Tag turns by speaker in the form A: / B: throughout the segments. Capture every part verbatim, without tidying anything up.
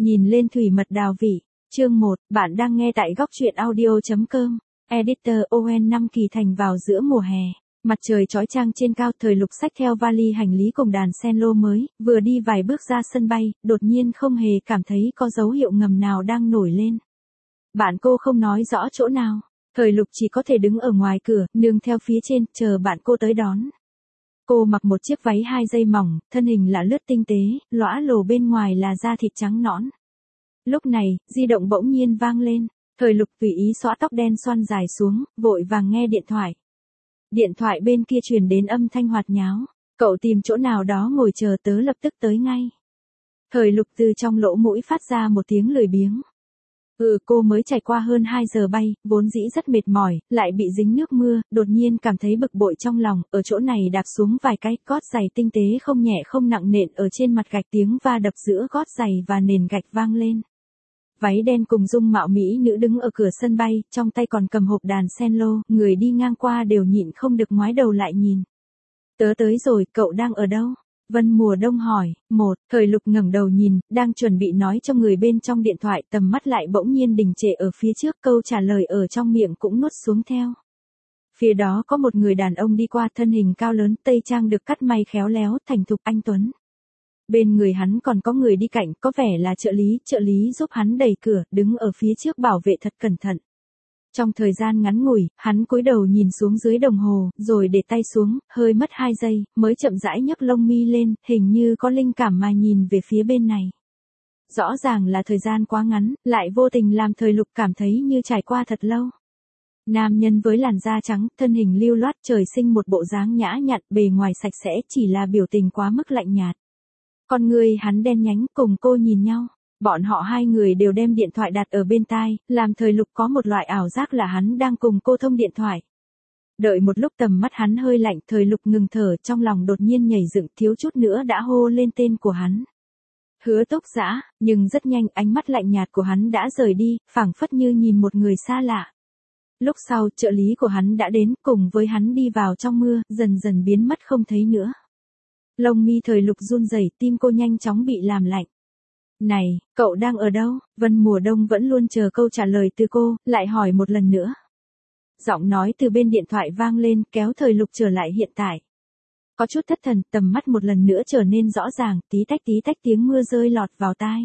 A: Nhìn lên thủy mật đào vị. Chương một, bạn đang nghe tại góc truyện audio chấm com. Editor O N năm Kỳ Thành vào giữa mùa hè. Mặt trời chói chang trên cao, Thời Lục xách theo vali hành lý cùng đàn cello mới, vừa đi vài bước ra sân bay, đột nhiên không hề cảm thấy có dấu hiệu ngầm nào đang nổi lên. Bạn cô không nói rõ chỗ nào. Thời Lục chỉ có thể đứng ở ngoài cửa, nương theo phía trên, chờ bạn cô tới đón. Cô mặc một chiếc váy hai dây mỏng, thân hình là lướt tinh tế, lõa lồ bên ngoài là da thịt trắng nõn. Lúc này, di động bỗng nhiên vang lên. Thời Lục tùy ý xõa tóc đen xoăn dài xuống, vội vàng nghe điện thoại. Điện thoại bên kia truyền đến âm thanh hoạt nháo. Cậu tìm chỗ nào đó ngồi chờ, tớ lập tức tới ngay. Thời Lục từ trong lỗ mũi phát ra một tiếng lười biếng. Ừ, cô mới trải qua hơn hai giờ bay, vốn dĩ rất mệt mỏi, lại bị dính nước mưa, đột nhiên cảm thấy bực bội trong lòng, ở chỗ này đạp xuống vài cái, gót giày tinh tế không nhẹ không nặng nện ở trên mặt gạch, tiếng va đập giữa gót giày và nền gạch vang lên. Váy đen cùng dung mạo mỹ nữ đứng ở cửa sân bay, trong tay còn cầm hộp đàn cello, người đi ngang qua đều nhịn không được ngoái đầu lại nhìn. Tớ tới rồi, cậu đang ở đâu? Vân Mùa Đông hỏi. Một, Thời Lục ngẩng đầu nhìn, đang chuẩn bị nói cho người bên trong điện thoại, tầm mắt lại bỗng nhiên đình trệ ở phía trước, câu trả lời ở trong miệng cũng nuốt xuống theo. Phía đó có một người đàn ông đi qua, thân hình cao lớn, tây trang được cắt may khéo léo, thành thục anh tuấn. Bên người hắn còn có người đi cạnh, có vẻ là trợ lý, trợ lý giúp hắn đẩy cửa, đứng ở phía trước bảo vệ thật cẩn thận. Trong thời gian ngắn ngủi, hắn cúi đầu nhìn xuống dưới đồng hồ, rồi để tay xuống, hơi mất hai giây, mới chậm rãi nhấc lông mi lên, hình như có linh cảm mà nhìn về phía bên này. Rõ ràng là thời gian quá ngắn, lại vô tình làm Thời Lục cảm thấy như trải qua thật lâu. Nam nhân với làn da trắng, thân hình lưu loát, trời sinh một bộ dáng nhã nhặn, bề ngoài sạch sẽ, chỉ là biểu tình quá mức lạnh nhạt. Con người hắn đen nhánh, cùng cô nhìn nhau. Bọn họ hai người đều đem điện thoại đặt ở bên tai, làm Thời Lục có một loại ảo giác là hắn đang cùng cô thông điện thoại. Đợi một lúc tầm mắt hắn hơi lạnh, Thời Lục ngừng thở, trong lòng đột nhiên nhảy dựng, thiếu chút nữa đã hô lên tên của hắn. Hứa Túc Dã, nhưng rất nhanh ánh mắt lạnh nhạt của hắn đã rời đi, phảng phất như nhìn một người xa lạ. Lúc sau, trợ lý của hắn đã đến, cùng với hắn đi vào trong mưa, dần dần biến mất không thấy nữa. Lông mi Thời Lục run rẩy, tim cô nhanh chóng bị làm lạnh. Này, cậu đang ở đâu? Vân Mùa Đông vẫn luôn chờ câu trả lời từ cô, lại hỏi một lần nữa. Giọng nói từ bên điện thoại vang lên, kéo Thời Lục trở lại hiện tại. Có chút thất thần, tầm mắt một lần nữa trở nên rõ ràng, tí tách tí tách tiếng mưa rơi lọt vào tai.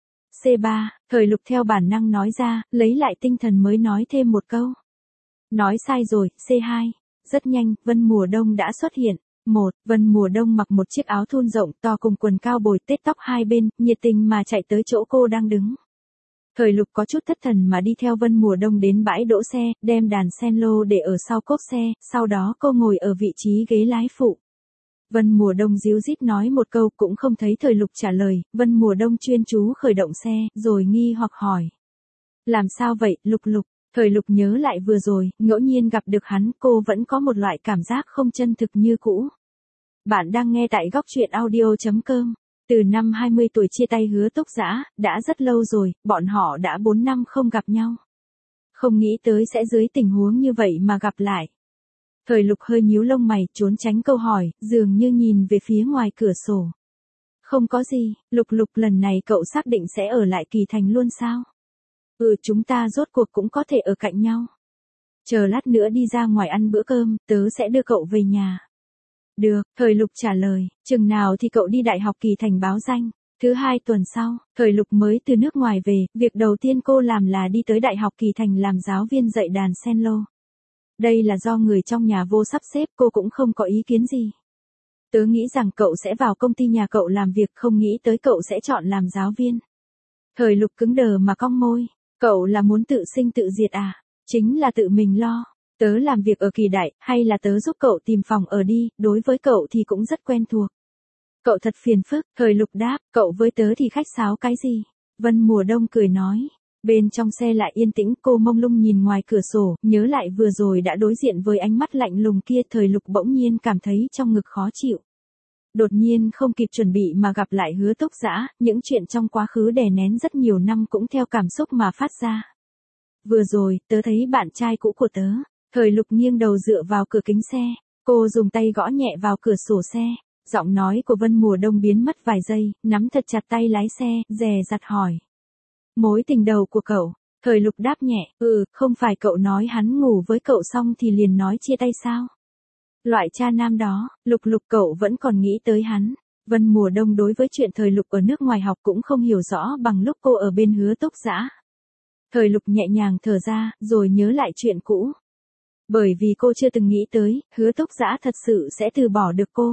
A: C ba, Thời Lục theo bản năng nói ra, lấy lại tinh thần mới nói thêm một câu. Nói sai rồi, C hai. Rất nhanh, Vân Mùa Đông đã xuất hiện. Một, Vân Mùa Đông mặc một chiếc áo thun rộng to cùng quần cao bồi, tết tóc hai bên, nhiệt tình mà chạy tới chỗ cô đang đứng. Thời Lục có chút thất thần mà đi theo Vân Mùa Đông đến bãi đỗ xe, đem đàn cello để ở sau cốp xe, sau đó cô ngồi ở vị trí ghế lái phụ. Vân Mùa Đông díu dít nói một câu, cũng không thấy Thời Lục trả lời, Vân Mùa Đông chuyên chú khởi động xe, rồi nghi hoặc hỏi. Làm sao vậy, Lục Lục? Thời Lục nhớ lại vừa rồi, ngẫu nhiên gặp được hắn, cô vẫn có một loại cảm giác không chân thực như cũ. Bạn đang nghe tại góc truyện audio chấm com. Từ năm hai mươi tuổi chia tay Hứa Túc Dã, đã rất lâu rồi, bọn họ đã bốn năm không gặp nhau. Không nghĩ tới sẽ dưới tình huống như vậy mà gặp lại. Thời Lục hơi nhíu lông mày, trốn tránh câu hỏi, dường như nhìn về phía ngoài cửa sổ. Không có gì, Lục Lục, lần này cậu xác định sẽ ở lại Kỳ Thành luôn sao? Ừ, chúng ta rốt cuộc cũng có thể ở cạnh nhau. Chờ lát nữa đi ra ngoài ăn bữa cơm, tớ sẽ đưa cậu về nhà. Được, Thời Lục trả lời, chừng nào thì cậu đi Đại học Kỳ Thành báo danh. Thứ hai tuần sau, Thời Lục mới từ nước ngoài về, việc đầu tiên cô làm là đi tới Đại học Kỳ Thành làm giáo viên dạy đàn cello. Đây là do người trong nhà vô sắp xếp, cô cũng không có ý kiến gì. Tớ nghĩ rằng cậu sẽ vào công ty nhà cậu làm việc, không nghĩ tới cậu sẽ chọn làm giáo viên. Thời Lục cứng đờ mà cong môi. Cậu là muốn tự sinh tự diệt à? Chính là tự mình lo. Tớ làm việc ở Kỳ Đại, hay là tớ giúp cậu tìm phòng ở đi, đối với cậu thì cũng rất quen thuộc. Cậu thật phiền phức, Thời Lục đáp, cậu với tớ thì khách sáo cái gì? Vân Mùa Đông cười nói. Bên trong xe lại yên tĩnh, cô mông lung nhìn ngoài cửa sổ, nhớ lại vừa rồi đã đối diện với ánh mắt lạnh lùng kia, Thời Lục bỗng nhiên cảm thấy trong ngực khó chịu. Đột nhiên không kịp chuẩn bị mà gặp lại Hứa Túc Dã, những chuyện trong quá khứ đè nén rất nhiều năm cũng theo cảm xúc mà phát ra. Vừa rồi, tớ thấy bạn trai cũ của tớ. Thời Lục nghiêng đầu dựa vào cửa kính xe, cô dùng tay gõ nhẹ vào cửa sổ xe. Giọng nói của Vân Mùa Đông biến mất vài giây, nắm thật chặt tay lái xe, dè dặt hỏi. Mối tình đầu của cậu, Thời Lục đáp nhẹ, ừ, không phải cậu nói hắn ngủ với cậu xong thì liền nói chia tay sao? Loại cha nam đó, Lục Lục cậu vẫn còn nghĩ tới hắn. Vân Mùa Đông đối với chuyện Thời Lục ở nước ngoài học cũng không hiểu rõ bằng lúc cô ở bên Hứa Túc Dã. Thời Lục nhẹ nhàng thở ra, rồi nhớ lại chuyện cũ. Bởi vì cô chưa từng nghĩ tới, Hứa Túc Dã thật sự sẽ từ bỏ được cô.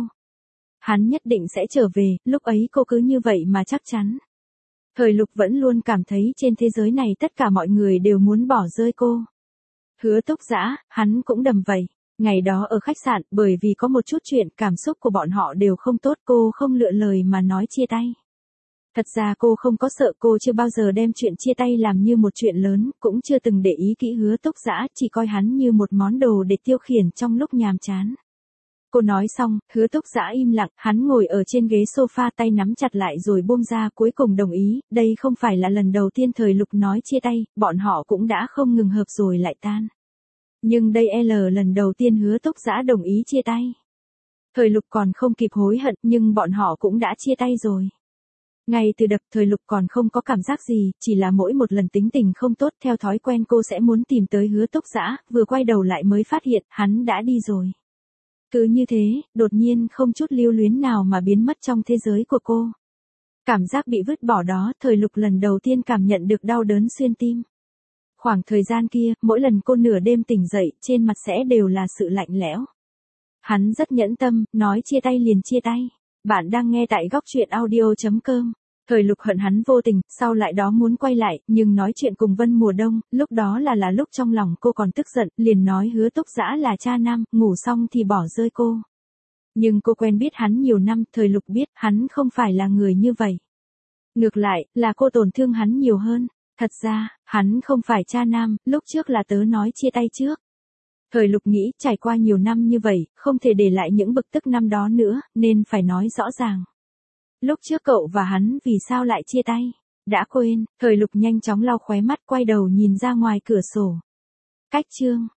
A: Hắn nhất định sẽ trở về, lúc ấy cô cứ như vậy mà chắc chắn. Thời Lục vẫn luôn cảm thấy trên thế giới này tất cả mọi người đều muốn bỏ rơi cô. Hứa Túc Dã, hắn cũng đầm vậy. Ngày đó ở khách sạn, bởi vì có một chút chuyện, cảm xúc của bọn họ đều không tốt, cô không lựa lời mà nói chia tay. Thật ra cô không có sợ, cô chưa bao giờ đem chuyện chia tay làm như một chuyện lớn, cũng chưa từng để ý kỹ Hứa Túc Dã, chỉ coi hắn như một món đồ để tiêu khiển trong lúc nhàm chán. Cô nói xong, Hứa Túc Dã im lặng, hắn ngồi ở trên ghế sofa tay nắm chặt lại rồi buông ra, cuối cùng đồng ý, đây không phải là lần đầu tiên Thời Lục nói chia tay, bọn họ cũng đã không ngừng hợp rồi lại tan. Nhưng đây L lần đầu tiên Hứa Túc Dã đồng ý chia tay. Thời Lục còn không kịp hối hận, nhưng bọn họ cũng đã chia tay rồi. Ngay từ đập Thời Lục còn không có cảm giác gì, chỉ là mỗi một lần tính tình không tốt theo thói quen cô sẽ muốn tìm tới Hứa Túc Dã, vừa quay đầu lại mới phát hiện hắn đã đi rồi. Cứ như thế, đột nhiên không chút lưu luyến nào mà biến mất trong thế giới của cô. Cảm giác bị vứt bỏ đó, Thời Lục lần đầu tiên cảm nhận được đau đớn xuyên tim. Khoảng thời gian kia, mỗi lần cô nửa đêm tỉnh dậy, trên mặt sẽ đều là sự lạnh lẽo. Hắn rất nhẫn tâm, nói chia tay liền chia tay. Bạn đang nghe tại góc truyện audio chấm com. Thời Lục hận hắn vô tình, sau lại đó muốn quay lại, nhưng nói chuyện cùng Vân Mùa Đông, lúc đó là là lúc trong lòng cô còn tức giận, liền nói Hứa Túc Dã là cha nam, ngủ xong thì bỏ rơi cô. Nhưng cô quen biết hắn nhiều năm, Thời Lục biết hắn không phải là người như vậy. Ngược lại, là cô tổn thương hắn nhiều hơn. Thật ra, hắn không phải cha nam, lúc trước là tớ nói chia tay trước. Thời Lục nghĩ, trải qua nhiều năm như vậy, không thể để lại những bực tức năm đó nữa, nên phải nói rõ ràng. Lúc trước cậu và hắn vì sao lại chia tay? Đã quên, Thời Lục nhanh chóng lau khóe mắt, quay đầu nhìn ra ngoài cửa sổ. Cách chương